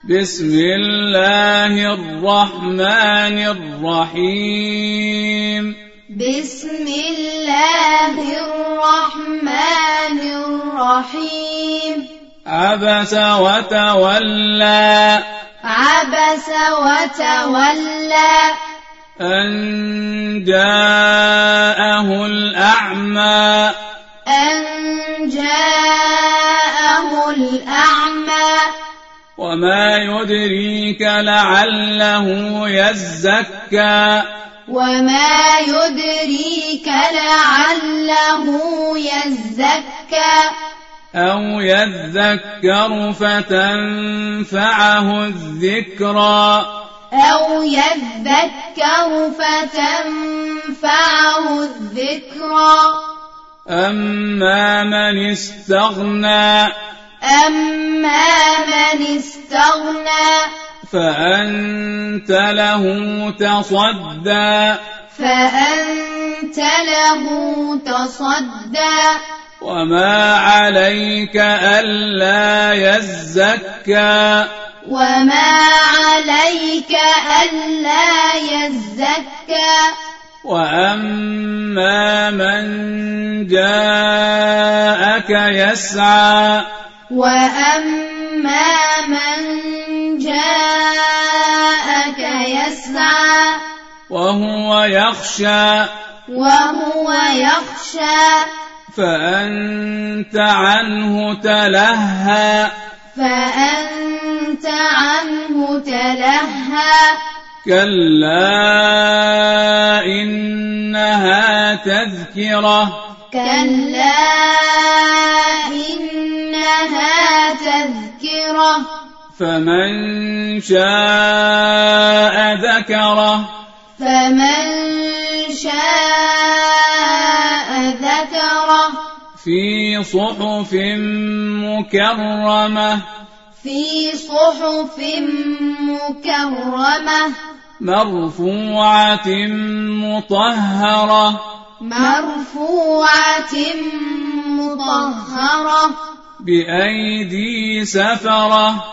بسم الله الرحمن الرحيم بسم الله الرحمن الرحيم عبس وتولى عبس وتولى أن جاءه الأعمى أن جاءه الأعمى وما يدريك لعله يزكى وما يدريك لعله يزكى أو يذكر فتنفعه الذكرى أو يذكر فتنفعه الذكرى أما من استغنى أما من استغنى فأنت له تصدى فأنت له تصدى وما عليك ألا يزكى وما عليك ألا يزكى وأما من جاءك يسعى وأما من جاءك يسعى وهو يخشى فأنت عنه تلهى فأنت عنه تلهى كلا إنها تذكرة كلا إنها تذكرة فمن شاء ذكره فمن شاء ذكره في صحف مكرمة في صحف مكرمة مرفوعة مطهرة مرفوعة مطهرة بأيدي سفرة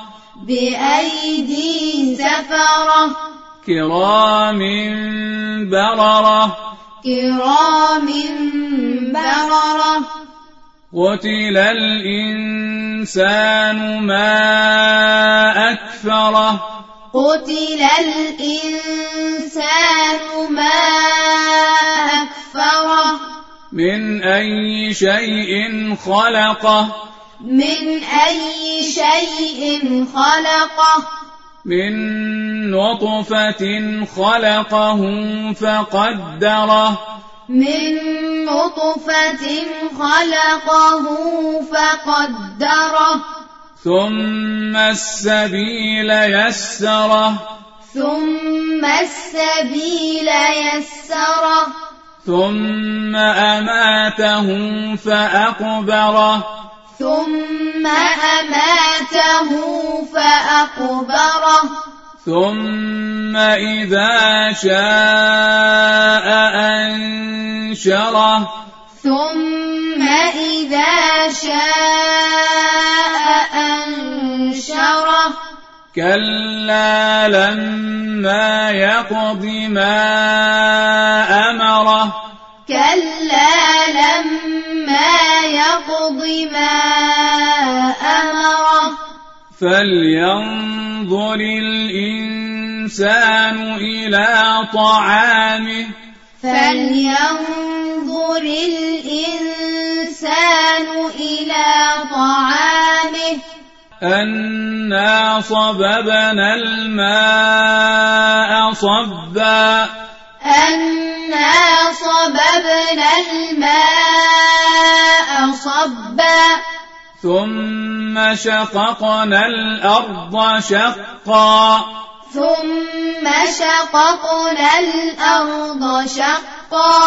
بأيدي سفرة كرام بررة كرام بررة قتل الإنسان ما أكفره قتل الإنسان ما أكفره من أي شيء خلقه من أي شيء خلقه من نطفة خلقه فقدره من نطفة خلقه فقدره ثم السبيل يسره ثم السبيل يسره ثم أماته فأقبره ثم أماته فأقبره ثم إذا شاء أنشره ثم إذا شاء أنشره كلا لما يقض ما أمره كلا لما يقض ما أمره فلينظر الإنسان إلى طعامه فلينظر الإنسان إلى طعامه أنا صببنا الماء صبا أنا صببنا الماء صبا ثم شققنا الأرض شقا ثم شققنا الأرض شقا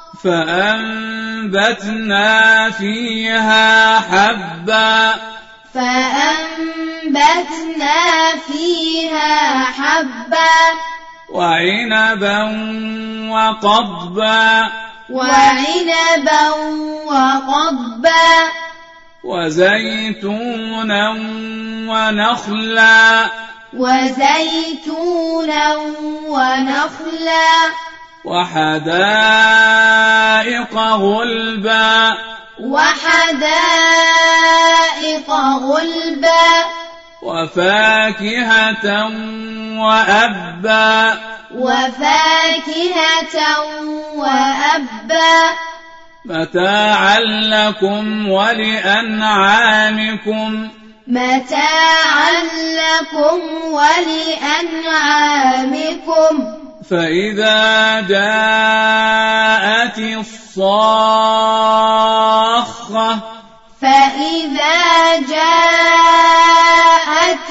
فأنبتنا فيها حبا فأنبتنا فيها حبا وعنبا وقضبا وعنبا وقضبا وزيتونا ونخلا وزيتونا ونخلا وحدائق غلبا وحدائق غلبا وفاكهة وأبا وفاكهة وأبا متاعا لكم ولأنعامكم متاعا لكم ولأنعامكم فإذا جاءت الصاخة فإذا جاءت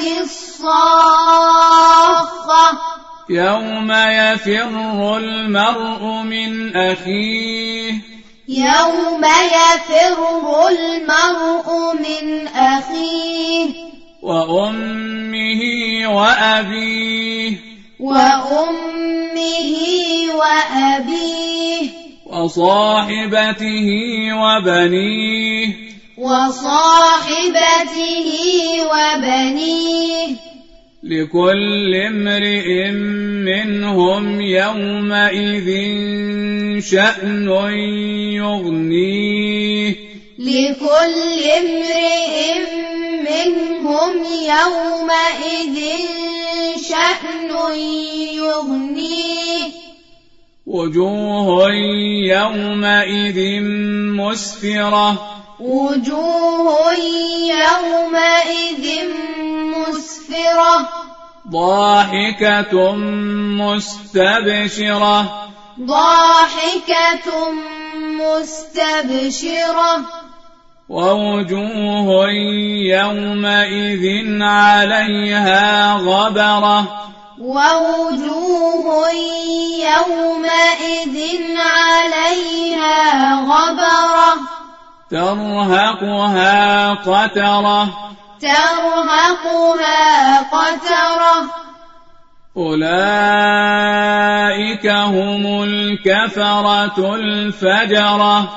الصاخة يوم يفر المرء من أخيه يوم يفر المرء من أخيه وأمه وأبيه وأمه وأبيه وصاحبته وبنيه وصاحبته وبنيه لكل امرئ منهم يومئذ شأن يغنيه لكل امرئ منهم يومئذ شأن يغنيه وجوه يومئذ مسفرة وجوه يومئذ مسفرة ضاحكة مستبشرة ضاحكة مستبشرة ووجوه يومئذ عليها غبرة ووجوه يومئذ عليها غبرة ترهقها قترة ترهقها قترة أولئك هم الكفرة الفجرة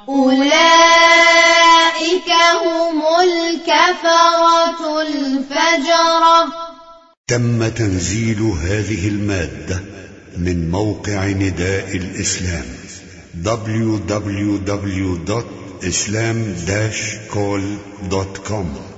أولئك هم الكفرة الفجرة. تم تنزيل هذه المادة من موقع نداء الإسلام www.islam-call.com